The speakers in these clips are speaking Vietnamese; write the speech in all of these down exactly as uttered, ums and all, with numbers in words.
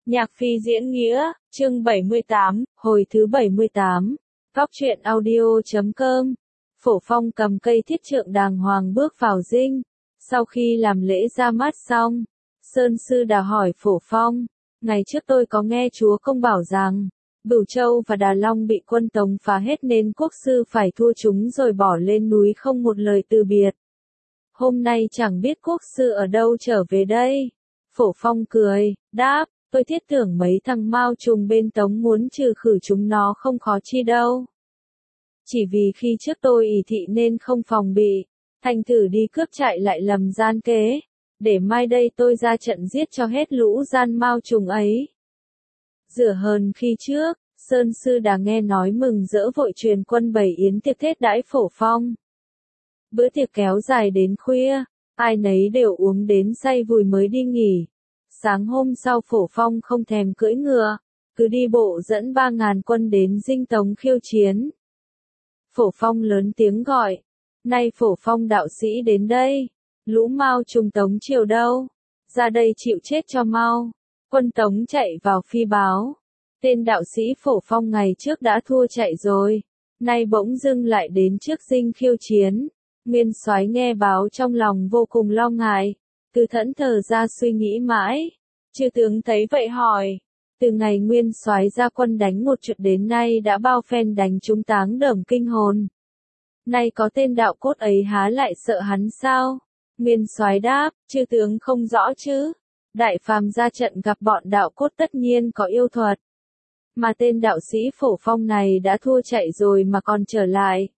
Nhạc phi diễn nghĩa, chương bảy mươi tám, hồi thứ bảy mươi tám. Góc truyện audio chấm com. Phổ Phong cầm cây thiết trượng đàng hoàng bước vào dinh. Sau khi làm lễ ra mắt xong, Sơn Sư Đà hỏi Phổ Phong, ngày trước tôi có nghe Chúa Công bảo rằng, Bửu Châu và Đà Long bị quân Tống phá hết nên quốc sư phải thua chúng rồi bỏ lên núi không một lời từ biệt. Hôm nay chẳng biết quốc sư ở đâu trở về đây. Phổ Phong cười, đáp, tôi thiết tưởng mấy thằng mao trùng bên Tống muốn trừ khử chúng nó không khó chi đâu. Chỉ vì khi trước tôi ỷ thị nên không phòng bị, thành thử đi cướp chạy lại lầm gian kế, để mai đây tôi ra trận giết cho hết lũ gian mao trùng ấy. Rửa hờn khi trước, Sơn Sư Đà nghe nói mừng rỡ vội truyền quân bày yến tiệc thết đãi Phổ Phong. Bữa tiệc kéo dài đến khuya, ai nấy đều uống đến say vùi mới đi nghỉ. Sáng hôm sau Phổ Phong không thèm cưỡi ngựa, cứ đi bộ dẫn ba ngàn quân đến dinh Tống khiêu chiến. Phổ Phong lớn tiếng gọi, nay Phổ Phong đạo sĩ đến đây, lũ mao trùng Tống triều đâu, ra đây chịu chết cho mau. Quân Tống chạy vào phi báo, tên đạo sĩ Phổ Phong ngày trước đã thua chạy rồi, nay bỗng dưng lại đến trước dinh khiêu chiến. Nguyên Soái nghe báo trong lòng vô cùng lo ngại, cứ thẫn thờ ra suy nghĩ mãi. Chư tướng thấy vậy hỏi, từ ngày Nguyên Soái ra quân đánh một trận đến nay đã bao phen đánh chúng táng đởm kinh hồn. Nay có tên đạo cốt ấy há lại sợ hắn sao? Nguyên Soái đáp, chư tướng không rõ chứ. Đại phàm ra trận gặp bọn đạo cốt tất nhiên có yêu thuật. Mà tên đạo sĩ Phổ Phong này đã thua chạy rồi mà còn trở lại.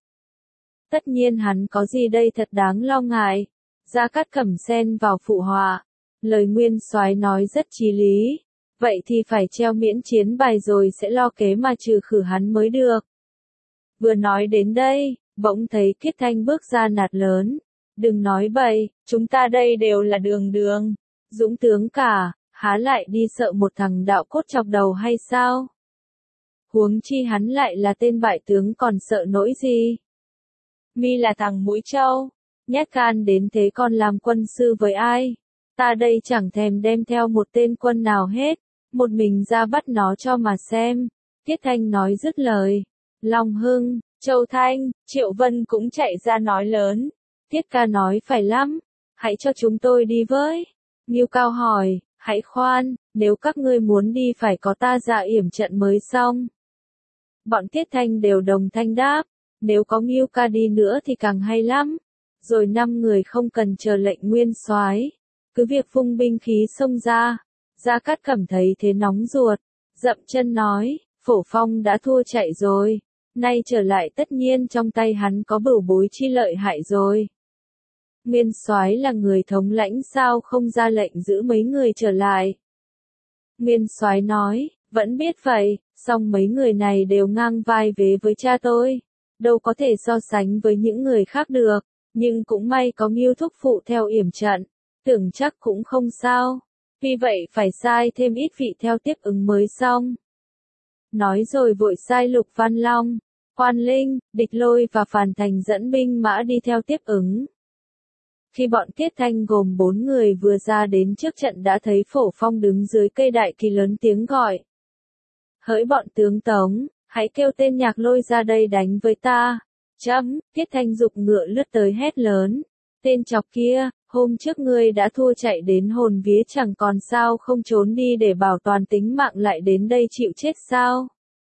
Tất nhiên hắn có gì đây thật đáng lo ngại. Gia Cát Cẩm xen vào phụ họa. Lời Nguyên Soái nói rất chí lý. Vậy thì phải treo miễn chiến bài rồi sẽ lo kế mà trừ khử hắn mới được. Vừa nói đến đây, bỗng thấy Kiết Thanh bước ra nạt lớn. Đừng nói bậy, chúng ta đây đều là đường đường. Dũng tướng cả, há lại đi sợ một thằng đạo cốt chọc đầu hay sao? Huống chi hắn lại là tên bại tướng còn sợ nỗi gì? Mi là thằng mũi trâu, nhát gan đến thế còn làm quân sư với ai? Ta đây chẳng thèm đem theo một tên quân nào hết, một mình ra bắt nó cho mà xem. Tiết Thanh nói dứt lời. Long Hưng, Châu Thanh, Triệu Vân cũng chạy ra nói lớn. Tiết ca nói phải lắm, hãy cho chúng tôi đi với. Ngưu Cao hỏi, hãy khoan, nếu các ngươi muốn đi phải có ta ra yểm trận mới xong. Bọn Tiết Thanh đều đồng thanh đáp, nếu có Ngưu Ca đi nữa thì càng hay lắm. Rồi năm người không cần chờ lệnh Nguyên Soái, cứ việc phung binh khí xông ra. Gia Cát Cẩm thấy thế nóng ruột, dậm chân nói, Phổ Phong đã thua chạy rồi, nay trở lại tất nhiên trong tay hắn có bửu bối chi lợi hại rồi. Nguyên Soái là người thống lãnh sao không ra lệnh giữ mấy người trở lại. Nguyên Soái nói, vẫn biết vậy, song mấy người này đều ngang vai vế với cha tôi, đâu có thể so sánh với những người khác được, nhưng cũng may có Ngưu thúc phụ theo yểm trận, tưởng chắc cũng không sao, vì vậy phải sai thêm ít vị theo tiếp ứng mới xong. Nói rồi vội sai Lục Văn Long, Quan Linh, Địch Lôi và Phàn Thành dẫn binh mã đi theo tiếp ứng. Khi bọn Tiết Thanh gồm bốn người vừa ra đến trước trận đã thấy Phổ Phong đứng dưới cây đại kỳ lớn tiếng gọi. Hỡi bọn tướng Tống, hãy kêu tên Nhạc Lôi ra đây đánh với ta. Chấm, Tiết Thanh giục ngựa lướt tới hét lớn. Tên chọc kia, hôm trước ngươi đã thua chạy đến hồn vía chẳng còn sao không trốn đi để bảo toàn tính mạng lại đến đây chịu chết sao?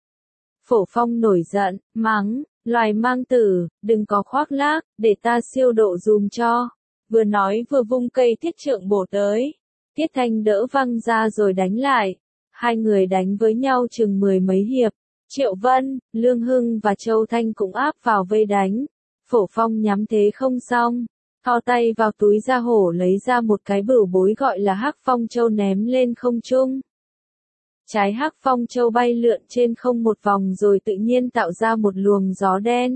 Phổ Phong nổi giận, mắng, loài mang tử, đừng có khoác lác, để ta siêu độ dùm cho. Vừa nói vừa vung cây thiết trượng bổ tới. Tiết Thanh đỡ văng ra rồi đánh lại. Hai người đánh với nhau chừng mười mấy hiệp. Triệu Vân, Lương Hưng và Châu Thanh cũng áp vào vây đánh. Phổ Phong nhắm thế không xong. Thò tay vào túi da hổ lấy ra một cái bửu bối gọi là Hắc Phong Châu ném lên không trung. Trái Hắc Phong Châu bay lượn trên không một vòng rồi tự nhiên tạo ra một luồng gió đen.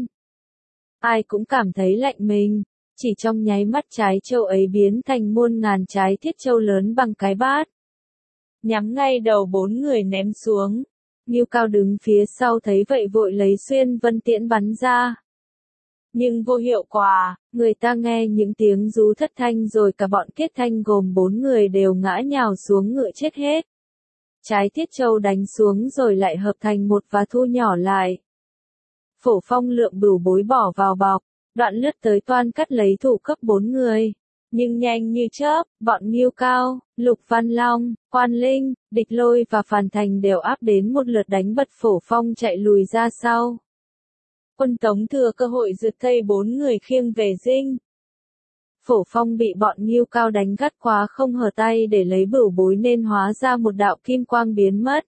Ai cũng cảm thấy lạnh mình. Chỉ trong nháy mắt trái châu ấy biến thành muôn ngàn trái thiết châu lớn bằng cái bát. Nhắm ngay đầu bốn người ném xuống. Ngưu Cao đứng phía sau thấy vậy vội lấy xuyên vân tiễn bắn ra. Nhưng vô hiệu quả, người ta nghe những tiếng rú thất thanh rồi cả bọn Tiết Thanh gồm bốn người đều ngã nhào xuống ngựa chết hết. trái thiết châu đánh xuống rồi lại hợp thành một và thu nhỏ lại. Phổ Phong lượm bửu bối bỏ vào bọc, đoạn lướt tới toan cắt lấy thủ cấp bốn người. Nhưng nhanh như chớp, bọn Ngưu Cao, Lục Văn Long, Quan Linh, Địch Lôi và Phàn Thành đều áp đến một lượt đánh bật Phổ Phong chạy lùi ra sau. Quân Tống thừa cơ hội rượt thây bốn người khiêng về dinh. Phổ Phong bị bọn Ngưu Cao đánh gắt quá không hở tay để lấy bửu bối nên hóa ra một đạo kim quang biến mất.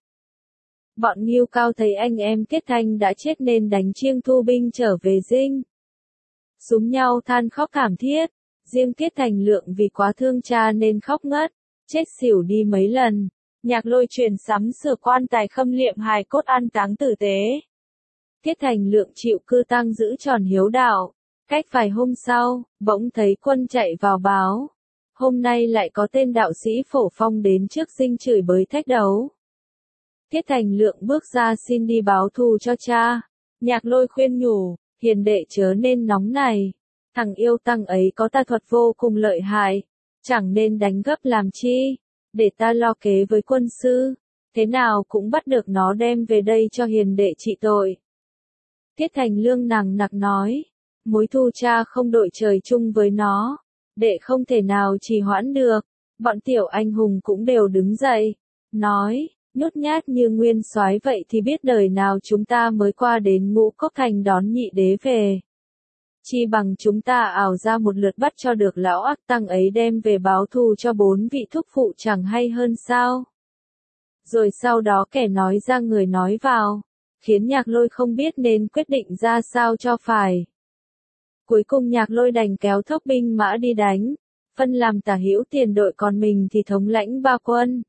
Bọn Ngưu Cao thấy anh em Tiết Thanh đã chết nên đánh chiêng thu binh trở về dinh. Súm nhau than khóc thảm thiết, riêng Tiết Thành Lượng vì quá thương cha nên khóc ngất, chết xỉu đi mấy lần. Nhạc Lôi truyền sắm sửa quan tài khâm liệm hài cốt an táng tử tế. Tiết Thành Lượng chịu cư tang giữ tròn hiếu đạo. Cách vài hôm sau, bỗng thấy quân chạy vào báo. Hôm nay lại có tên đạo sĩ Phổ Phong đến trước dinh chửi bới thách đấu. Tiết Thành Lượng bước ra xin đi báo thù cho cha. Nhạc Lôi khuyên nhủ, hiền đệ chớ nên nóng này. Thằng yêu tăng ấy có tà thuật vô cùng lợi hại. Chẳng nên đánh gấp làm chi. Để ta lo kế với quân sư. Thế nào cũng bắt được nó đem về đây cho hiền đệ trị tội. Tiết Thành Lương nằng nặc nói. Mối thù cha không đội trời chung với nó. Đệ không thể nào trì hoãn được. Bọn tiểu anh hùng cũng đều đứng dậy. Nói, nhút nhát như Nguyên Soái vậy thì biết đời nào chúng ta mới qua đến Ngũ Cốc Thành đón nhị đế về. Chi bằng chúng ta ảo ra một lượt bắt cho được lão ác tăng ấy đem về báo thù cho bốn vị thúc phụ chẳng hay hơn sao. Rồi sau đó kẻ nói ra người nói vào, khiến Nhạc Lôi không biết nên quyết định ra sao cho phải. Cuối cùng Nhạc Lôi đành kéo thốc binh mã đi đánh, phân làm tả hữu tiền đội còn mình thì thống lãnh ba quân.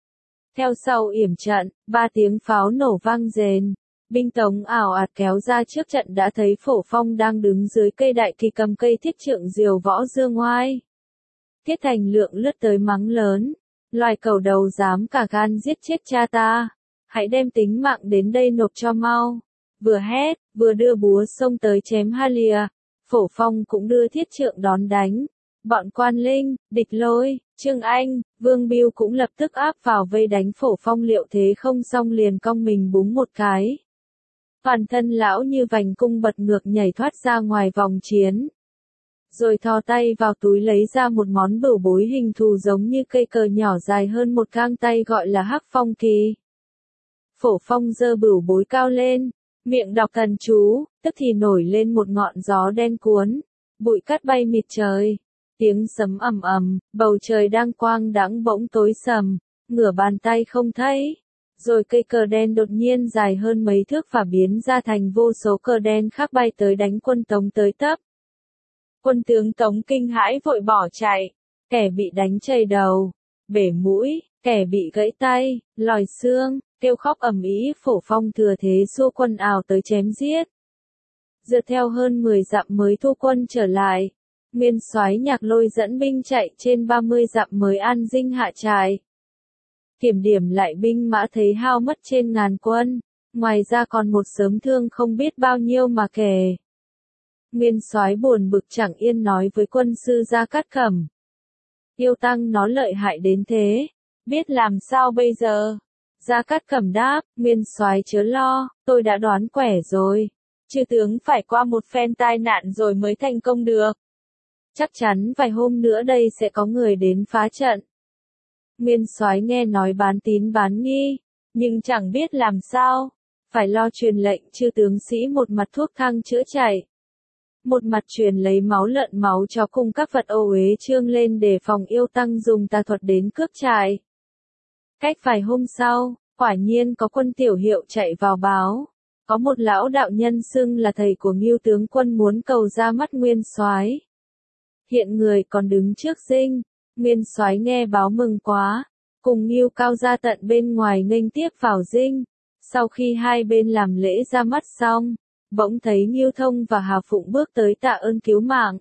Theo sau yểm trận, ba tiếng pháo nổ vang rền. Binh Tống ảo ạt kéo ra trước trận đã thấy Phổ Phong đang đứng dưới cây đại kỳ cầm cây thiết trượng diều võ dương oai. Tiết Thành Lượng lướt tới mắng lớn, loài cẩu đầu dám cả gan giết chết cha ta, hãy đem tính mạng đến đây nộp cho mau. Vừa hét, vừa đưa búa xông tới chém ha lìa. Phổ Phong cũng đưa thiết trượng đón đánh. Bọn Quan Linh, Địch Lôi, Trương Anh, Vương Biêu cũng lập tức áp vào vây đánh Phổ Phong, liệu thế không xong liền cong mình búng một cái. Toàn thân lão như vành cung bật ngược nhảy thoát ra ngoài vòng chiến. Rồi thò tay vào túi lấy ra một món bửu bối hình thù giống như cây cờ nhỏ dài hơn một gang tay gọi là Hắc Phong Kỳ. Phổ Phong giơ bửu bối cao lên, miệng đọc thần chú, tức thì nổi lên một ngọn gió đen cuốn, bụi cát bay mịt trời. Tiếng sấm ầm ầm, bầu trời đang quang đãng bỗng tối sầm, ngửa bàn tay không thấy. Rồi cây cờ đen đột nhiên dài hơn mấy thước và biến ra thành vô số cờ đen khác bay tới đánh quân Tống tới tấp. Quân tướng Tống kinh hãi vội bỏ chạy, kẻ bị đánh chảy đầu, bể mũi, kẻ bị gãy tay, lòi xương, kêu khóc ầm ĩ. Phổ Phong thừa thế xua quân ào tới chém giết. Dựa theo hơn mười dặm mới thu quân trở lại. Nguyên soái Nhạc Lôi dẫn binh chạy trên ba mươi dặm mới an dinh hạ trại. Kiểm điểm lại binh mã thấy hao mất trên ngàn quân, ngoài ra còn một xớm thương không biết bao nhiêu mà kể. Nguyên soái buồn bực chẳng yên nói với quân sư Gia Cát Cẩm. Yêu tăng nó lợi hại đến thế, biết làm sao bây giờ? Gia Cát Cẩm đáp, Nguyên soái chớ lo, tôi đã đoán quẻ rồi. Chư tướng phải qua một phen tai nạn rồi mới thành công được. Chắc chắn vài hôm nữa đây sẽ có người đến phá trận. Nguyên soái nghe nói bán tín bán nghi, nhưng chẳng biết làm sao, phải lo truyền lệnh chư tướng sĩ một mặt thuốc thang chữa chạy, một mặt truyền lấy máu lợn máu chó cùng các vật ô uế trương lên để phòng yêu tăng dùng tà thuật đến cướp trại. Cách vài hôm sau, quả nhiên có quân tiểu hiệu chạy vào báo, có một lão đạo nhân xưng là thầy của Ngưu tướng quân muốn cầu ra mắt Nguyên soái. Hiện người còn đứng trước dinh. Nguyên soái nghe báo mừng quá, cùng Ngưu Cao ra tận bên ngoài nghênh tiếp vào dinh. Sau khi hai bên làm lễ ra mắt xong, bỗng thấy Ngưu Thông và Hà Phụng bước tới tạ ơn cứu mạng.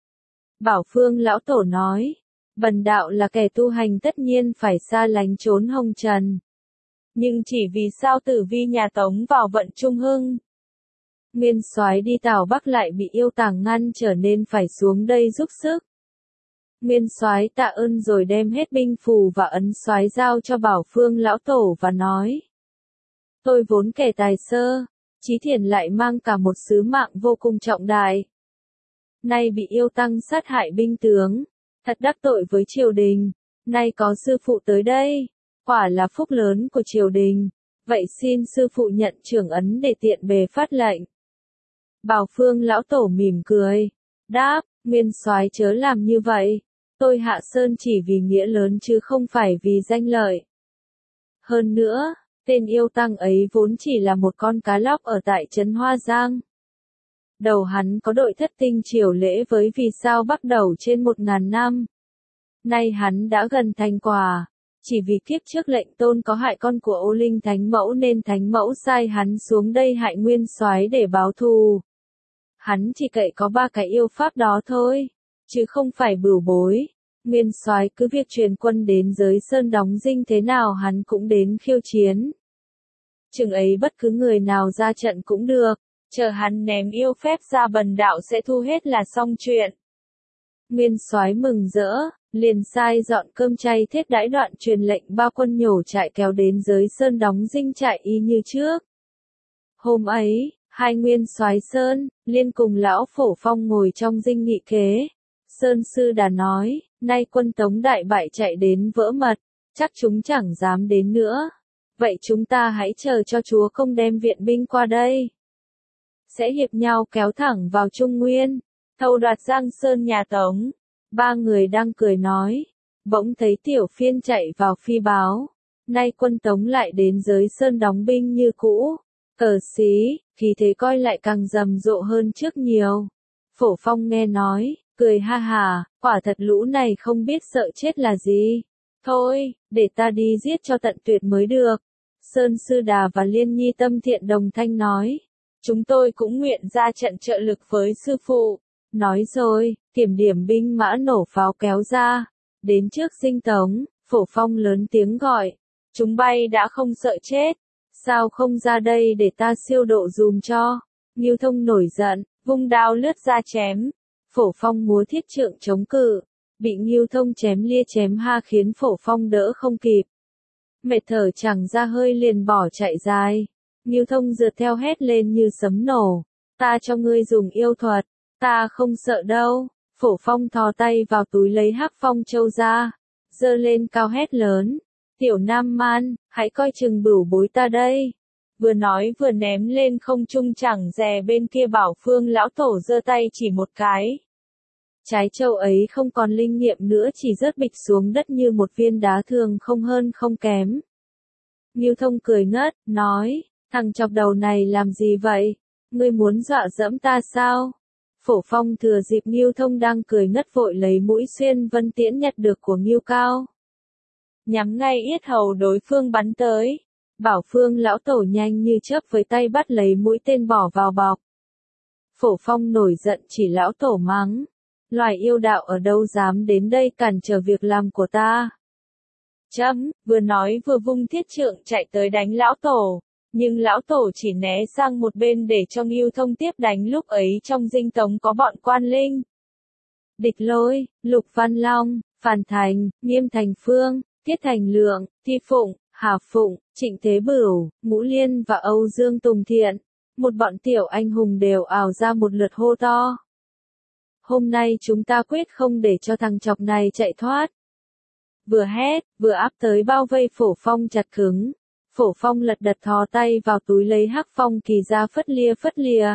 Bảo Phương lão tổ nói, bần đạo là kẻ tu hành tất nhiên phải xa lánh trốn hồng trần. Nhưng chỉ vì sao tử vi nhà Tống vào vận trung hưng. Nguyên soái đi Tào Bắc lại bị yêu tàng ngăn trở nên phải xuống đây giúp sức. Nguyên soái tạ ơn rồi đem hết binh phù và ấn soái giao cho Bảo Phương lão tổ và nói. Tôi vốn kẻ tài sơ, Chí Thiền lại mang cả một sứ mạng vô cùng trọng đại. Nay bị yêu tăng sát hại binh tướng, thật đắc tội với triều đình, nay có sư phụ tới đây, quả là phúc lớn của triều đình, vậy xin sư phụ nhận trưởng ấn để tiện bề phát lệnh. Bảo Phương lão tổ mỉm cười, đáp, Nguyên soái chớ làm như vậy, tôi hạ sơn chỉ vì nghĩa lớn chứ không phải vì danh lợi. Hơn nữa, tên yêu tăng ấy vốn chỉ là một con cá lóc ở tại trấn Hoa Giang. Đầu hắn có đội thất tinh triều lễ với vì sao bắt đầu trên một ngàn năm. Nay hắn đã gần thành quả, chỉ vì kiếp trước lệnh tôn có hại con của Ô Linh Thánh Mẫu nên Thánh Mẫu sai hắn xuống đây hại Nguyên soái để báo thù. Hắn chỉ cậy có ba cái yêu pháp đó thôi, chứ không phải bửu bối. Nguyên soái cứ việc truyền quân đến giới sơn đóng dinh thế nào hắn cũng đến khiêu chiến. Chừng ấy bất cứ người nào ra trận cũng được, chờ hắn ném yêu phép ra bần đạo sẽ thu hết là xong chuyện. Nguyên soái mừng rỡ, liền sai dọn cơm chay thiết đãi đoạn truyền lệnh ba quân nhổ trại kéo đến giới sơn đóng dinh trại y như trước. Hôm ấy, hai nguyên soái Sơn, Liên cùng lão Phổ Phong ngồi trong dinh nghị kế. Sơn sư đã nói, nay quân Tống đại bại chạy đến vỡ mật, chắc chúng chẳng dám đến nữa. Vậy chúng ta hãy chờ cho chúa công đem viện binh qua đây. Sẽ hiệp nhau kéo thẳng vào Trung Nguyên, thâu đoạt Giang Sơn nhà Tống. Ba người đang cười nói, bỗng thấy Tiểu Phiên chạy vào phi báo. Nay quân Tống lại đến giới Sơn đóng binh như cũ. Cờ xí, khí thế coi lại càng rầm rộ hơn trước nhiều. Phổ Phong nghe nói, cười ha hà, quả thật lũ này không biết sợ chết là gì. Thôi, để ta đi giết cho tận tuyệt mới được. Sơn Sư Đà và Liên Nhi tâm thiện đồng thanh nói. Chúng tôi cũng nguyện ra trận trợ lực với sư phụ. Nói rồi, kiểm điểm binh mã nổ pháo kéo ra. Đến trước dinh Tống, Phổ Phong lớn tiếng gọi. Chúng bay đã không sợ chết. Sao không ra đây để ta siêu độ dùm cho? Ngưu Thông nổi giận, vung đao lướt ra chém. Phổ Phong múa thiết trượng chống cự. Bị Ngưu Thông chém lia chém ha khiến Phổ Phong đỡ không kịp. Mệt thở chẳng ra hơi liền bỏ chạy dài. Ngưu Thông rượt theo hét lên như sấm nổ. Ta cho ngươi dùng yêu thuật. Ta không sợ đâu. Phổ Phong thò tay vào túi lấy hắc phong châu ra. Giơ lên cao hét lớn. Tiểu Nam Man, hãy coi chừng bửu bối ta đây. Vừa nói vừa ném lên không trung chẳng dè bên kia Bảo Phương lão tổ giơ tay chỉ một cái. Trái châu ấy không còn linh nghiệm nữa chỉ rớt bịch xuống đất như một viên đá thường không hơn không kém. Ngưu Thông cười ngất, nói, thằng chọc đầu này làm gì vậy? Ngươi muốn dọa dẫm ta sao? Phổ Phong thừa dịp Ngưu Thông đang cười ngất vội lấy mũi xuyên vân tiễn nhặt được của Ngưu Cao. Nhắm ngay yết hầu đối phương bắn tới. Bảo Phương lão tổ nhanh như chớp với tay bắt lấy mũi tên bỏ vào bọc. Phổ Phong nổi giận chỉ lão tổ mắng. Loài yêu đạo ở đâu dám đến đây cản trở việc làm của ta. Chấm, vừa nói vừa vung thiết trượng chạy tới đánh lão tổ. Nhưng lão tổ chỉ né sang một bên để cho Ngưu Thông tiếp đánh lúc ấy trong dinh Tống có bọn quan linh. Địch Lôi, Lục Văn Long, Phàn Thành, Nghiêm Thành Phương, Tiết Thành Lượng, Thi Phụng, Hà Phụng, Trịnh Thế Bửu, Ngũ Liên và Âu Dương Tùng Thiện. Một bọn tiểu anh hùng đều ào ra một lượt hô to. Hôm nay chúng ta quyết không để cho thằng chọc này chạy thoát. Vừa hét, vừa áp tới bao vây Phổ Phong chặt cứng. Phổ Phong lật đật thò tay vào túi lấy hắc phong kỳ ra phất lia phất lìa.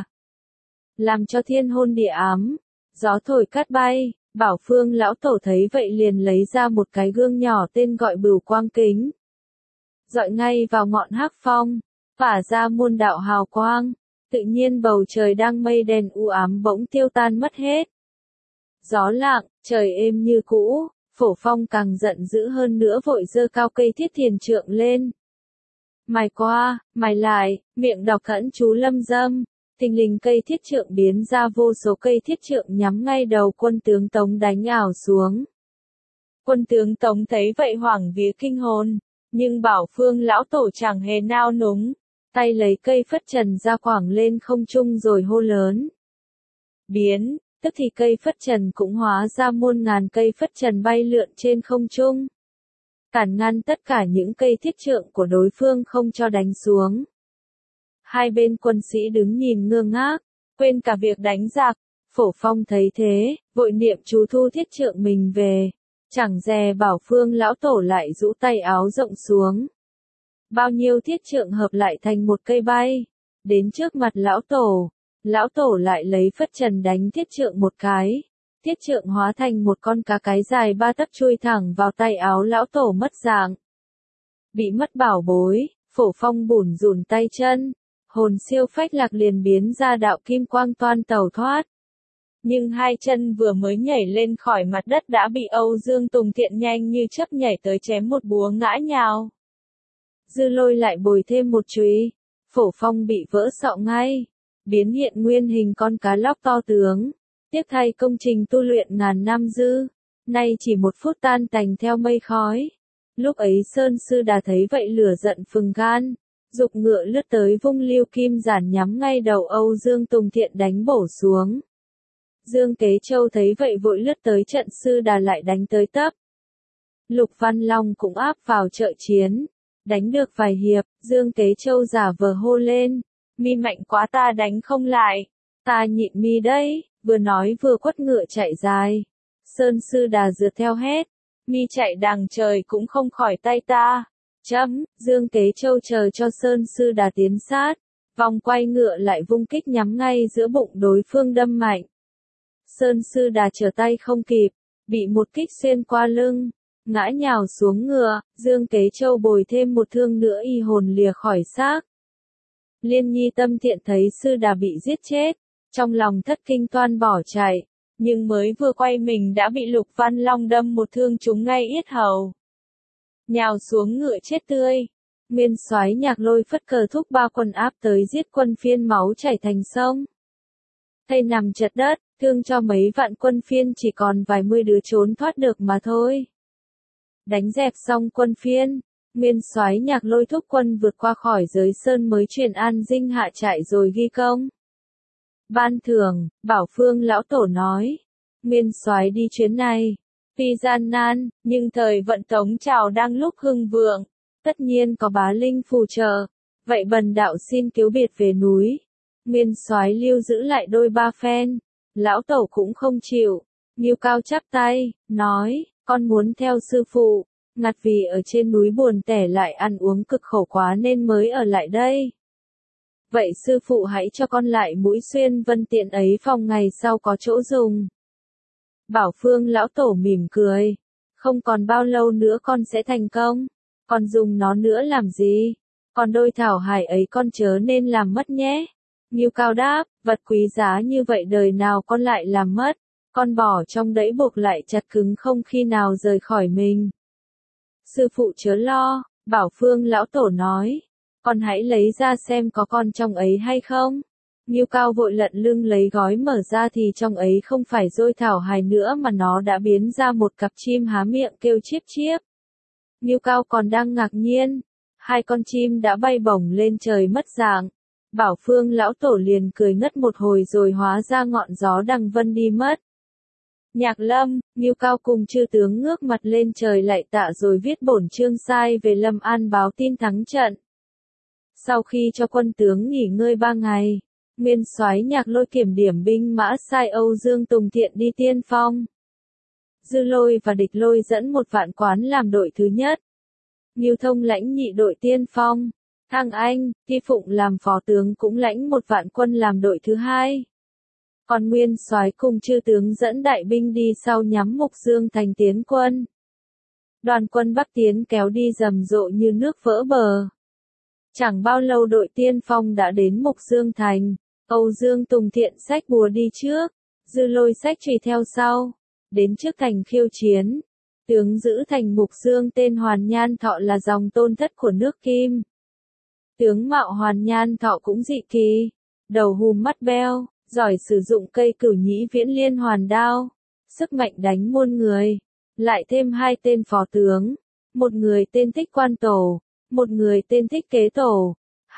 Làm cho thiên hôn địa ám. Gió thổi cát bay. Bảo Phương lão tổ thấy vậy liền lấy ra một cái gương nhỏ tên gọi Bửu Quang Kính. Dọi ngay vào ngọn hắc phong, phả ra muôn đạo hào quang, tự nhiên bầu trời đang mây đen u ám bỗng tiêu tan mất hết. Gió lặng, trời êm như cũ, Phổ Phong càng giận dữ hơn nữa vội giơ cao cây thiết thiền trượng lên. Mài qua, mài lại, miệng đọc khẩn chú lâm dâm. Thình lình cây thiết trượng biến ra vô số cây thiết trượng nhắm ngay đầu quân tướng Tống đánh ảo xuống. Quân tướng Tống thấy vậy hoảng vía kinh hồn, nhưng Bảo Phương lão tổ chẳng hề nao núng, tay lấy cây phất trần ra quảng lên không trung rồi hô lớn. Biến, tức thì cây phất trần cũng hóa ra muôn ngàn cây phất trần bay lượn trên không trung, cản ngăn tất cả những cây thiết trượng của đối phương không cho đánh xuống. Hai bên quân sĩ đứng nhìn ngơ ngác, quên cả việc đánh giặc. Phổ Phong thấy thế, vội niệm chú thu thiết trượng mình về, chẳng dè bảo Phương lão tổ lại rũ tay áo rộng xuống. Bao nhiêu thiết trượng hợp lại thành một cây bay, đến trước mặt lão tổ, lão tổ lại lấy phất trần đánh thiết trượng một cái, thiết trượng hóa thành một con cá cái dài ba tấc chui thẳng vào tay áo lão tổ mất dạng. Bị mất bảo bối, Phổ Phong bủn rủn tay chân, hồn siêu phách lạc liền biến ra đạo kim quang toan tàu thoát. Nhưng hai chân vừa mới nhảy lên khỏi mặt đất đã bị Âu Dương Tùng Thiện nhanh như chớp nhảy tới chém một búa ngã nhào. Dư Lôi lại bồi thêm một chùy, Phổ Phong bị vỡ sọ ngay, biến hiện nguyên hình con cá lóc to tướng. Tiếc thay công trình tu luyện ngàn năm dư, nay chỉ một phút tan tành theo mây khói. Lúc ấy Sơn Sư Đà thấy vậy lửa giận phừng gan, dục ngựa lướt tới vung lưu kim giản nhắm ngay đầu Âu Dương Tùng Thiện đánh bổ xuống. Dương Kế Châu thấy vậy vội lướt tới trận Sư Đà lại đánh tới tấp. Lục Văn Long cũng áp vào trợ chiến, đánh được vài hiệp, Dương Kế Châu giả vờ hô lên, mi mạnh quá ta đánh không lại, ta nhịn mi đây, vừa nói vừa quất ngựa chạy dài. Sơn Sư Đà rượt theo hét, mi chạy đằng trời cũng không khỏi tay ta. Chấm, Dương Kế Châu chờ cho Sơn Sư Đà tiến sát, vòng quay ngựa lại vung kích nhắm ngay giữa bụng đối phương đâm mạnh. Sơn Sư Đà trở tay không kịp, bị một kích xuyên qua lưng, ngã nhào xuống ngựa, Dương Kế Châu bồi thêm một thương nữa y hồn lìa khỏi xác. Liên Nhi Tâm Thiện thấy Sư Đà bị giết chết, trong lòng thất kinh toan bỏ chạy, nhưng mới vừa quay mình đã bị Lục Văn Long đâm một thương trúng ngay yết hầu. Nhào xuống ngựa chết tươi. Nguyên Soái Nhạc Lôi phất cờ thúc ba quân áp tới giết quân Phiên máu chảy thành sông. Thây nằm chật đất, thương cho mấy vạn quân Phiên chỉ còn vài mươi đứa trốn thoát được mà thôi. Đánh dẹp xong quân Phiên, Nguyên Soái Nhạc Lôi thúc quân vượt qua khỏi giới sơn mới truyền an dinh hạ trại rồi ghi công. Ban thưởng, Bảo Phương lão tổ nói, Nguyên Soái đi chuyến này, tuy gian nan, nhưng thời vận Tống Trào đang lúc hưng vượng, tất nhiên có bá linh phù trợ, vậy bần đạo xin cứu biệt về núi. Nguyên Soái lưu giữ lại đôi ba phen, lão tổ cũng không chịu, Ngưu Cao chắp tay, nói, con muốn theo sư phụ, ngặt vì ở trên núi buồn tẻ lại ăn uống cực khổ quá nên mới ở lại đây. Vậy sư phụ hãy cho con lại mũi xuyên vân tiện ấy phòng ngày sau có chỗ dùng. Bảo Phương lão tổ mỉm cười, không còn bao lâu nữa con sẽ thành công, còn dùng nó nữa làm gì, còn đôi thảo hải ấy con chớ nên làm mất nhé. Ngưu Cao đáp, vật quý giá như vậy đời nào con lại làm mất, con bỏ trong đẫy buộc lại chặt cứng không khi nào rời khỏi mình. Sư phụ chớ lo, Bảo Phương lão tổ nói, con hãy lấy ra xem có con trong ấy hay không. Ngưu Cao vội lận lưng lấy gói mở ra thì trong ấy không phải dôi thảo hài nữa mà nó đã biến ra một cặp chim há miệng kêu chíp chíp. Ngưu Cao còn đang ngạc nhiên, hai con chim đã bay bổng lên trời mất dạng. Bảo Phương lão tổ liền cười ngất một hồi rồi hóa ra ngọn gió đằng vân đi mất. Nhạc Lâm, Ngưu Cao cùng chư tướng ngước mặt lên trời lạy tạ rồi viết bổn chương sai về Lâm An báo tin thắng trận. Sau khi cho quân tướng nghỉ ngơi ba ngày, Nguyên Soái Nhạc Lôi kiểm điểm binh mã sai Âu Dương Tùng Thiện đi tiên phong. Dư Lôi và Địch Lôi dẫn một vạn quán làm đội thứ nhất. Ngưu Thông lãnh nhị đội tiên phong. Thăng Anh, Thi Phụng làm phó tướng cũng lãnh một vạn quân làm đội thứ hai. Còn Nguyên Soái cùng chư tướng dẫn đại binh đi sau nhắm Mục Dương Thành tiến quân. Đoàn quân Bắc tiến kéo đi rầm rộ như nước vỡ bờ. Chẳng bao lâu đội tiên phong đã đến Mục Dương Thành, Âu Dương Tùng Thiện xách bùa đi trước, Dư Lôi xách chùy theo sau, đến trước thành khiêu chiến. Tướng giữ thành Mục Dương tên Hoàn Nhan Thọ là dòng tôn thất của nước Kim. Tướng mạo Hoàn Nhan Thọ cũng dị kỳ, đầu hùm mắt beo, giỏi sử dụng cây cửu nhĩ viễn liên hoàn đao, sức mạnh đánh muôn người, lại thêm hai tên phó tướng, một người tên Thích Quan Tổ, một người tên Thích Kế Tổ,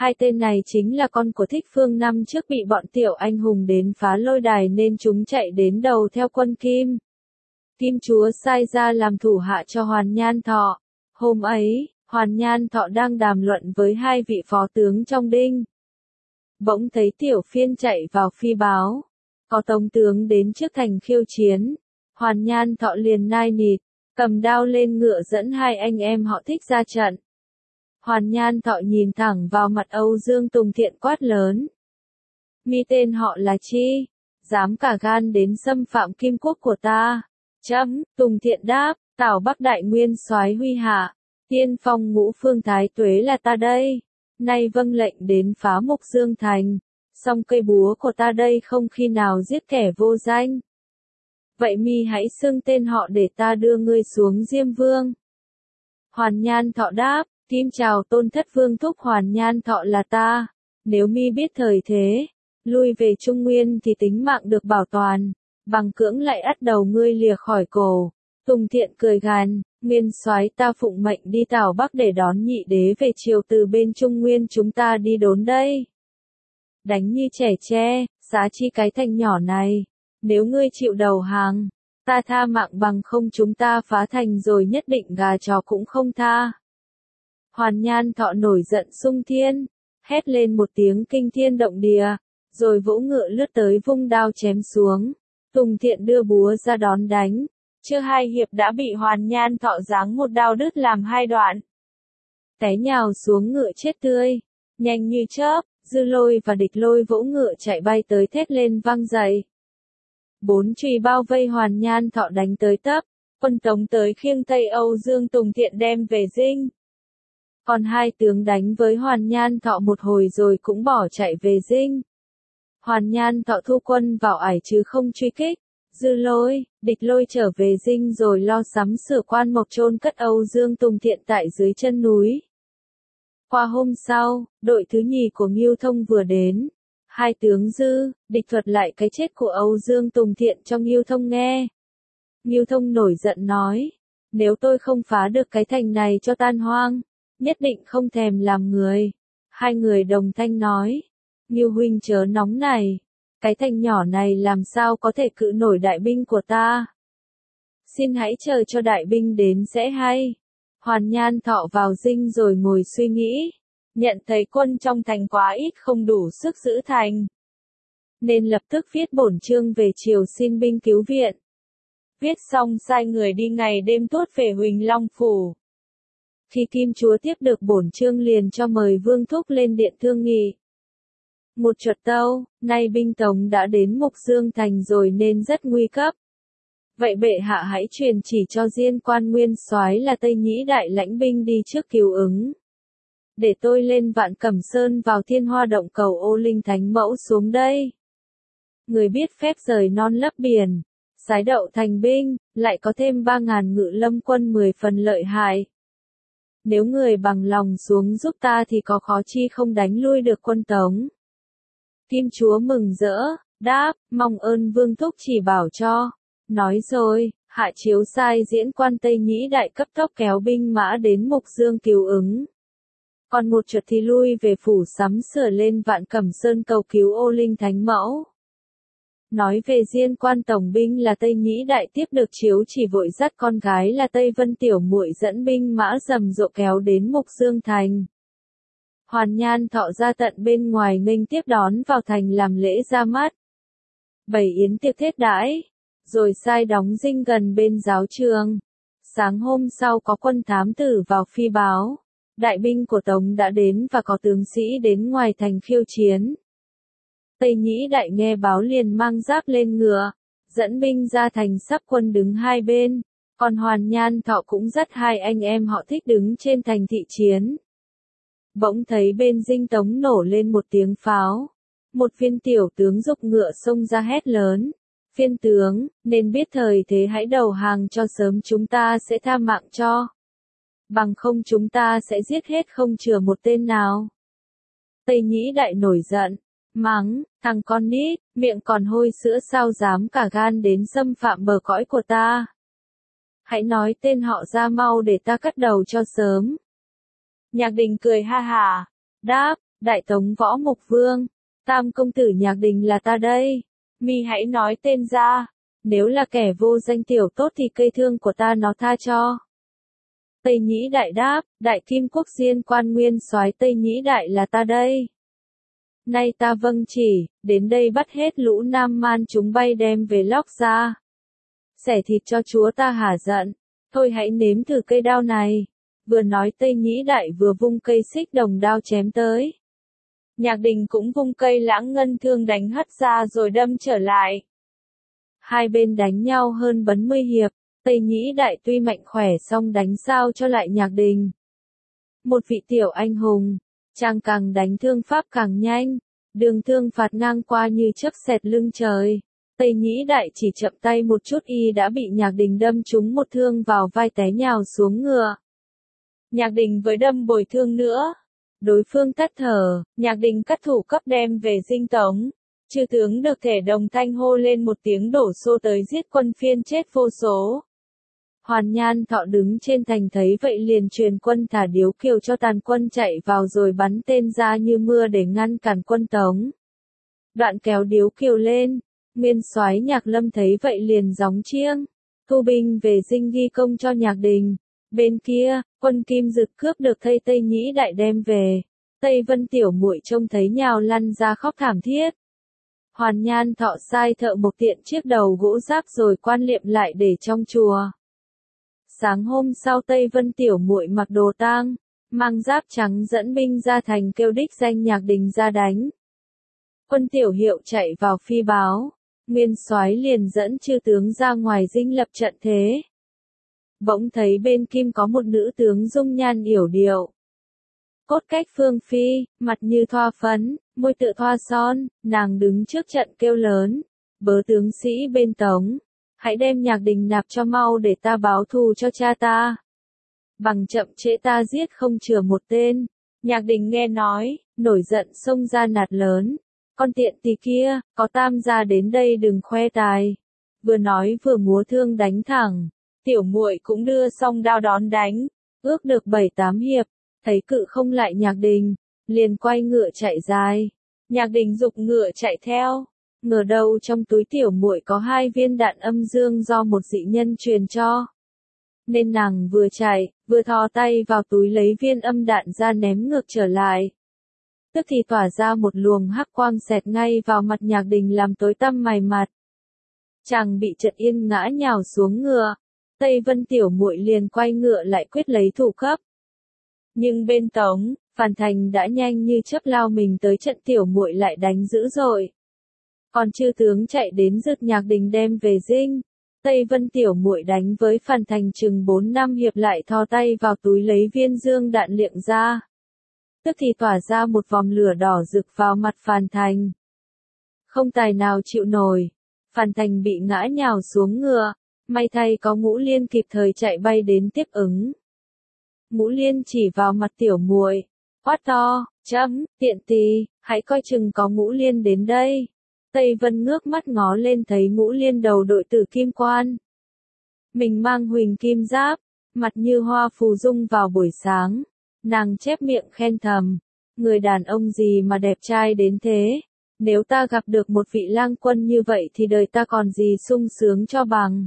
Hai tên này chính là con của Thích Phương năm trước bị bọn tiểu anh hùng đến phá lôi đài nên chúng chạy đến đầu theo quân Kim. Kim chúa sai ra làm thủ hạ cho Hoàn Nhan Thọ. Hôm ấy, Hoàn Nhan Thọ đang đàm luận với hai vị phó tướng trong đinh. Bỗng thấy Tiểu Phiên chạy vào phi báo. Có tống tướng đến trước thành khiêu chiến. Hoàn Nhan Thọ liền nai nịt, cầm đao lên ngựa dẫn hai anh em họ Thích ra trận. Hoàn Nhan Thọ nhìn thẳng vào mặt Âu Dương Tùng Thiện quát lớn. Mi tên họ là chi? Dám cả gan đến xâm phạm kim quốc của ta? Chấm, Tùng Thiện đáp, Tào Bắc Đại Nguyên soái huy hạ, tiên phong ngũ phương thái tuế là ta đây. Nay vâng lệnh đến phá Mục Dương Thành, song cây búa của ta đây không khi nào giết kẻ vô danh. Vậy mi hãy xưng tên họ để ta đưa ngươi xuống Diêm Vương. Hoàn Nhan Thọ đáp, Kim chào tôn thất vương thúc Hoàn Nhan Thọ là ta. Nếu mi biết thời thế, lui về Trung Nguyên thì tính mạng được bảo toàn, bằng cưỡng lại ắt đầu ngươi lìa khỏi cổ. Tùng Thiện cười gằn, nguyên soái ta phụng mệnh đi Tào Bắc để đón nhị đế về triều từ bên Trung Nguyên chúng ta đi đốn đây. Đánh như trẻ tre, giá chi cái thành nhỏ này. Nếu ngươi chịu đầu hàng, ta tha mạng bằng không chúng ta phá thành rồi nhất định gà chó cũng không tha. Hoàn Nhan Thọ nổi giận sung thiên, hét lên một tiếng kinh thiên động địa, rồi vỗ ngựa lướt tới vung đao chém xuống. Tùng Thiện đưa búa ra đón đánh, chưa hai hiệp đã bị Hoàn Nhan Thọ giáng một đao đứt làm hai đoạn. Té nhào xuống ngựa chết tươi, nhanh như chớp, Dư Lôi và Địch Lôi vỗ ngựa chạy bay tới thét lên vang dậy. Bốn chùy bao vây Hoàn Nhan Thọ đánh tới tấp, quân Tống tới khiêng Tây Âu Dương Tùng Thiện đem về dinh. Còn hai tướng đánh với Hoàn Nhan Thọ một hồi rồi cũng bỏ chạy về dinh. Hoàn Nhan Thọ thu quân vào ải chứ không truy kích. Dư Lôi, Địch Lôi trở về dinh rồi lo sắm sửa quan mộc chôn cất Âu Dương Tùng Thiện tại dưới chân núi. Qua hôm sau, đội thứ nhì của Ngưu Thông vừa đến. Hai tướng Dư, Địch thuật lại cái chết của Âu Dương Tùng Thiện cho Ngưu Thông nghe. Ngưu Thông nổi giận nói, nếu tôi không phá được cái thành này cho tan hoang, nhất định không thèm làm người. Hai người đồng thanh nói, Ngưu huynh chớ nóng này, cái thành nhỏ này làm sao có thể cự nổi đại binh của ta. Xin hãy chờ cho đại binh đến sẽ hay. Hoàn Nhan Thọ vào dinh rồi ngồi suy nghĩ, nhận thấy quân trong thành quá ít không đủ sức giữ thành, nên lập tức viết bổn chương về triều xin binh cứu viện. Viết xong sai người đi ngày đêm tuốt về Huỳnh Long Phủ. Khi Kim chúa tiếp được bổn chương liền cho mời Vương Thúc lên điện thương nghị. Một chuột tâu, nay binh Tống đã đến Mục Dương Thành rồi nên rất nguy cấp. Vậy bệ hạ hãy truyền chỉ cho Diên Quan nguyên soái là Tây Nhĩ Đại lãnh binh đi trước cứu ứng. Để tôi lên Vạn Cẩm Sơn vào Thiên Hoa Động cầu Ô Linh Thánh Mẫu xuống đây. Người biết phép rời non lấp biển, sái đậu thành binh, lại có thêm ba ngàn ngự lâm quân mười phần lợi hại. Nếu người bằng lòng xuống giúp ta thì có khó chi không đánh lui được quân Tống. Kim chúa mừng rỡ, đáp, mong ơn Vương Thúc chỉ bảo cho. Nói rồi, hạ chiếu sai diễn quan Tây Nhĩ Đại cấp tốc kéo binh mã đến Mục Dương cứu ứng. Còn một chuột thì lui về phủ sắm sửa lên Vạn Cẩm Sơn cầu cứu Ô Linh Thánh Mẫu. Nói về Diên Quan tổng binh là Tây Nhĩ Đại tiếp được chiếu chỉ vội dắt con gái là Tây Vân Tiểu muội dẫn binh mã rầm rộ kéo đến Mục Dương Thành. Hoàn Nhan Thọ ra tận bên ngoài nghênh tiếp đón vào thành làm lễ ra mắt. Bày yến tiệc thiết đãi, rồi sai đóng dinh gần bên giáo trường. Sáng hôm sau có quân thám tử vào phi báo. Đại binh của Tống đã đến và có tướng sĩ đến ngoài thành khiêu chiến. Tây Nhĩ Đại nghe báo liền mang giáp lên ngựa, dẫn binh ra thành sắp quân đứng hai bên, còn Hoàn Nhan Thọ cũng dắt hai anh em họ Thích đứng trên thành thị chiến. Bỗng thấy bên dinh Tống nổ lên một tiếng pháo. Một viên tiểu tướng giục ngựa xông ra hét lớn. Phiên tướng, nên biết thời thế hãy đầu hàng cho sớm chúng ta sẽ tha mạng cho. Bằng không chúng ta sẽ giết hết không chừa một tên nào. Tây Nhĩ Đại nổi giận, mắng, thằng con nít, miệng còn hôi sữa sao dám cả gan đến xâm phạm bờ cõi của ta. Hãy nói tên họ ra mau để ta cắt đầu cho sớm. Nhạc Đình cười ha hả, đáp, Đại Tống Võ Mục Vương, Tam công tử Nhạc Đình là ta đây. Mi hãy nói tên ra, nếu là kẻ vô danh tiểu tốt thì cây thương của ta nó tha cho. Tây Nhĩ Đại đáp, Đại Kim Quốc Diên Quan Nguyên Soái Tây Nhĩ Đại là ta đây. Nay ta vâng chỉ, đến đây bắt hết lũ Nam Man chúng bay đem về lóc ra. Xẻ thịt cho chúa ta hả giận, thôi hãy nếm thử cây đao này. Vừa nói Tây Nhĩ Đại vừa vung cây xích đồng đao chém tới. Nhạc Đình cũng vung cây lãng ngân thương đánh hất ra rồi đâm trở lại. Hai bên đánh nhau hơn bốn mươi hiệp, Tây Nhĩ Đại tuy mạnh khỏe song đánh sao cho lại Nhạc Đình. Một vị tiểu anh hùng, chàng càng đánh thương pháp càng nhanh, đường thương phạt ngang qua như chớp xẹt lưng trời. Tây Nhĩ Đại chỉ chậm tay một chút y đã bị Nhạc Đình đâm trúng một thương vào vai té nhào xuống ngựa. Nhạc Đình với đâm bồi thương nữa. Đối phương tắt thở, Nhạc Đình cắt thủ cấp đem về dinh tống. Chư tướng được thể đồng thanh hô lên một tiếng đổ xô tới giết quân phiên chết vô số. Hoàn Nhan Thọ đứng trên thành thấy vậy liền truyền quân thả điếu kiều cho tàn quân chạy vào rồi bắn tên ra như mưa để ngăn cản quân Tống. Đoạn kéo điếu kiều lên, Nguyên soái Nhạc Lâm thấy vậy liền gióng chiêng, thu binh về dinh ghi công cho Nhạc Đình. Bên kia, quân Kim Dực cướp được thây Tây Nhĩ Đại đem về. Tây Vân tiểu muội trông thấy nhào lăn ra khóc thảm thiết. Hoàn Nhan Thọ sai thợ mộc tiện chiếc đầu gỗ giáp rồi quan liệm lại để trong chùa. Sáng hôm sau Tây Vân tiểu muội mặc đồ tang, mang giáp trắng dẫn binh ra thành kêu đích danh Nhạc Đình ra đánh. Quân tiểu hiệu chạy vào phi báo, Nguyên soái liền dẫn chư tướng ra ngoài dinh lập trận thế. Bỗng thấy bên Kim có một nữ tướng dung nhan yểu điệu. Cốt cách phương phi, mặt như thoa phấn, môi tựa thoa son, nàng đứng trước trận kêu lớn. Bớ tướng sĩ bên Tống, hãy đem Nhạc Đình nạp cho mau để ta báo thù cho cha ta. Bằng chậm trễ ta giết không chừa một tên. Nhạc Đình nghe nói, nổi giận xông ra nạt lớn. Con tiện tỳ kia, có tam gia đến đây đừng khoe tài. Vừa nói vừa múa thương đánh thẳng. Tiểu muội cũng đưa song đao đón đánh, ước được bảy tám hiệp, thấy cự không lại Nhạc Đình, liền quay ngựa chạy dài. Nhạc Đình giục ngựa chạy theo, ngờ đâu trong túi tiểu muội có hai viên đạn âm dương do một dị nhân truyền cho. Nên nàng vừa chạy, vừa thò tay vào túi lấy viên âm đạn ra ném ngược trở lại. Tức thì tỏa ra một luồng hắc quang xẹt ngay vào mặt Nhạc Đình làm tối tăm mày mặt. Chàng bị chật yên ngã nhào xuống ngựa. Tây Vân tiểu muội liền quay ngựa lại quyết lấy thủ cấp. Nhưng bên Tống, Phàn Thành đã nhanh như chớp lao mình tới trận tiểu muội lại đánh dữ dội. Còn chư tướng chạy đến rước Nhạc Đình đem về dinh. Tây Vân tiểu muội đánh với Phàn Thành chừng bốn năm hiệp lại thò tay vào túi lấy viên dương đạn liệng ra. Tức thì tỏa ra một vòng lửa đỏ rực vào mặt Phàn Thành. Không tài nào chịu nổi. Phàn Thành bị ngã nhào xuống ngựa. May thay có Ngũ Liên kịp thời chạy bay đến tiếp ứng. Ngũ Liên chỉ vào mặt tiểu muội, quát to, chấm, tiện tỳ, hãy coi chừng có Ngũ Liên đến đây. Tây Vân ngước mắt ngó lên thấy Ngũ Liên đầu đội tử kim quan. Mình mang huỳnh kim giáp, mặt như hoa phù dung vào buổi sáng. Nàng chép miệng khen thầm, người đàn ông gì mà đẹp trai đến thế. Nếu ta gặp được một vị lang quân như vậy thì đời ta còn gì sung sướng cho bằng.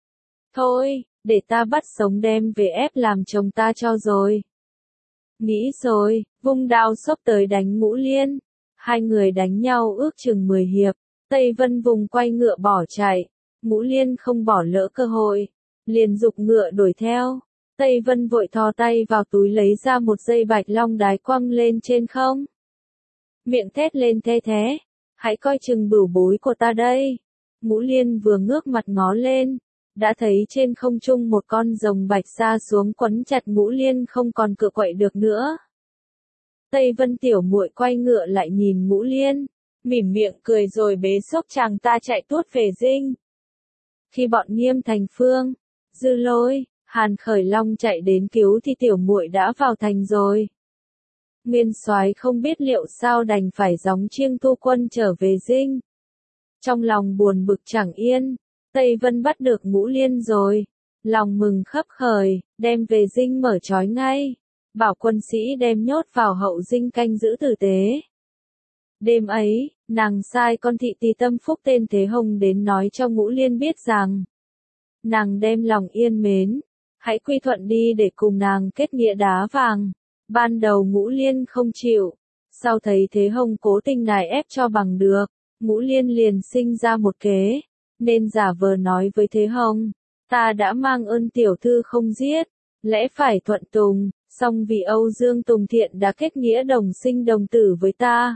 Thôi, để ta bắt sống đem về ép làm chồng ta cho rồi. Nghĩ rồi, vung đao xốc tới đánh Ngũ Liên. Hai người đánh nhau ước chừng mười hiệp. Tây Vân vùng quay ngựa bỏ chạy. Ngũ Liên không bỏ lỡ cơ hội. Liền giục ngựa đuổi theo. Tây Vân vội thò tay vào túi lấy ra một dây bạch long đái quăng lên trên không. Miệng thét lên the thế. Hãy coi chừng bửu bối của ta đây. Ngũ Liên vừa ngước mặt ngó lên. Đã thấy trên không trung một con rồng bạch sa xuống quấn chặt Ngũ Liên không còn cựa quậy được nữa. Tây Vân tiểu muội quay ngựa lại nhìn Ngũ Liên, mỉm miệng cười rồi bế xốc chàng ta chạy tuốt về dinh. Khi bọn Nghiêm Thành Phương, Dư Lôi, Hàn Khởi Long chạy đến cứu thì tiểu muội đã vào thành rồi. Nguyên soái không biết liệu sao đành phải gióng chiêng thu quân trở về dinh. Trong lòng buồn bực chẳng yên. Tây Vân bắt được Ngũ Liên rồi, lòng mừng khấp khởi, đem về dinh mở trói ngay. bảo quân sĩ đem nhốt vào hậu dinh canh giữ tử tế. Đêm ấy, nàng sai con thị tỳ Tâm Phúc tên Thế Hồng đến nói cho Ngũ Liên biết rằng, nàng đem lòng yên mến, hãy quy thuận đi để cùng nàng kết nghĩa đá vàng. Ban đầu Ngũ Liên không chịu, sau thấy Thế Hồng cố tình nài ép cho bằng được, Ngũ Liên liền sinh ra một kế, nên giả vờ nói với Thế Hồng, ta đã mang ơn tiểu thư không giết, lẽ phải thuận tùng, song vì Âu Dương Tùng Thiện đã kết nghĩa đồng sinh đồng tử với ta.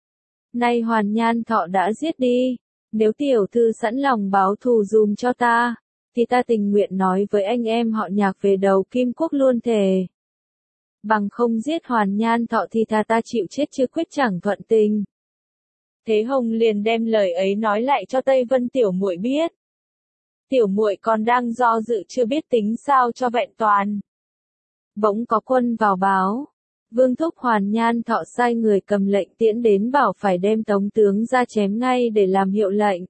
Nay Hoàn Nhan Thọ đã giết đi, nếu tiểu thư sẵn lòng báo thù dùm cho ta, thì ta tình nguyện nói với anh em họ Nhạc về đầu Kim Quốc luôn thề. Bằng không giết Hoàn Nhan Thọ thì thà ta chịu chết chứ quyết chẳng thuận tình. Thế Hồng liền đem lời ấy nói lại cho Tây Vân tiểu muội biết. Tiểu muội còn đang do dự chưa biết tính sao cho vẹn toàn. Bỗng có quân vào báo, Vương thúc Hoàn Nhan Thọ sai người cầm lệnh tiễn đến bảo phải đem tống tướng ra chém ngay để làm hiệu lệnh.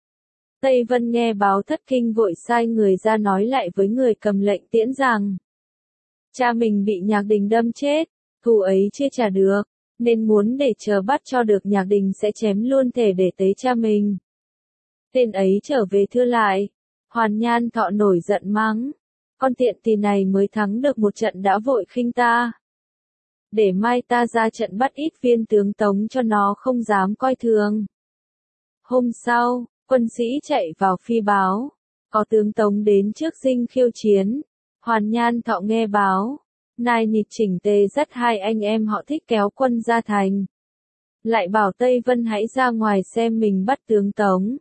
Tây Vân nghe báo thất kinh vội sai người ra nói lại với người cầm lệnh tiễn rằng, cha mình bị Nhạc Đình đâm chết, thù ấy chưa trả được, nên muốn để chờ bắt cho được Nhạc Đình sẽ chém luôn thể để tế cha mình. Tên ấy trở về thưa lại, Hoàn Nhan Thọ nổi giận mắng, con tiện tỳ này mới thắng được một trận đã vội khinh ta. Để mai ta ra trận bắt ít viên tướng tống cho nó không dám coi thường. Hôm sau, quân sĩ chạy vào phi báo, có tướng tống đến trước dinh khiêu chiến. Hoàn Nhan Thọ nghe báo, nai nịt chỉnh tề dắt hai anh em họ Thích kéo quân ra thành. Lại bảo Tây Vân hãy ra ngoài xem mình bắt tướng tống.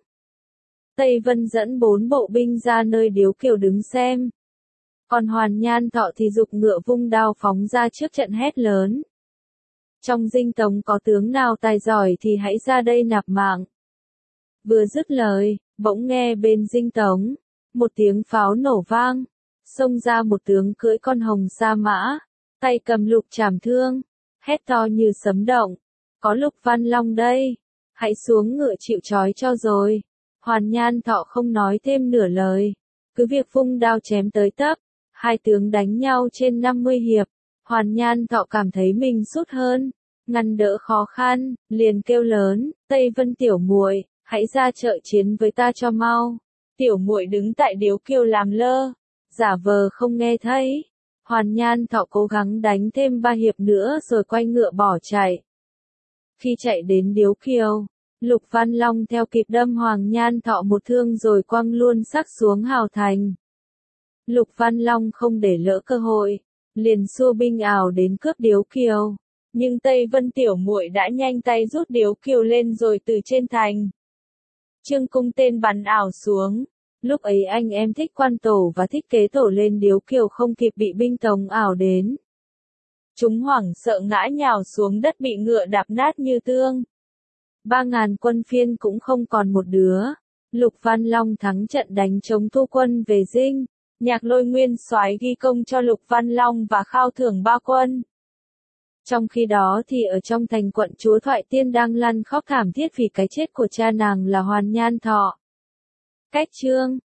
Tây Vân dẫn bốn bộ binh ra nơi điếu kiều đứng xem. Còn Hoàn Nhan Thọ thì giục ngựa vung đao phóng ra trước trận hét lớn. Trong dinh tống có tướng nào tài giỏi thì hãy ra đây nạp mạng. Vừa dứt lời, bỗng nghe bên dinh tống, một tiếng pháo nổ vang, xông ra một tướng cưỡi con hồng sa mã, tay cầm lục trảm thương, hét to như sấm động, có Lục Văn Long đây, hãy xuống ngựa chịu trói cho rồi. Hoàn Nhan Thọ không nói thêm nửa lời, cứ việc vung đao chém tới tấp, hai tướng đánh nhau trên năm mươi hiệp, Hoàn Nhan Thọ cảm thấy mình sút hơn, ngăn đỡ khó khăn, liền kêu lớn, Tây Vân tiểu muội, hãy ra trợ chiến với ta cho mau. Tiểu muội đứng tại điếu kiều làm lơ, giả vờ không nghe thấy. Hoàn Nhan Thọ cố gắng đánh thêm ba hiệp nữa rồi quay ngựa bỏ chạy. Khi chạy đến điếu kiều, Lục Văn Long theo kịp đâm Hoàng Nhan Thọ một thương rồi quăng luôn xác xuống hào thành. Lục Văn Long không để lỡ cơ hội, liền xua binh ảo đến cướp điếu kiều. Nhưng Tây Vân tiểu muội đã nhanh tay rút điếu kiều lên rồi từ trên thành. Trương cung tên bắn ảo xuống. Lúc ấy anh em Thích Quan Tổ và Thích Kế Tổ lên điếu kiều không kịp bị binh tống ảo đến. Chúng hoảng sợ ngã nhào xuống đất bị ngựa đạp nát như tương. Ba ngàn quân phiên cũng không còn một đứa. Lục Văn Long thắng trận đánh chống thu quân về dinh. Nhạc Lôi nguyên soái ghi công cho Lục Văn Long và khao thưởng ba quân. Trong khi đó thì ở trong thành quận chúa Thoại Tiên đang lăn khóc thảm thiết vì cái chết của cha nàng là Hoàn Nhan Thọ. Cách chương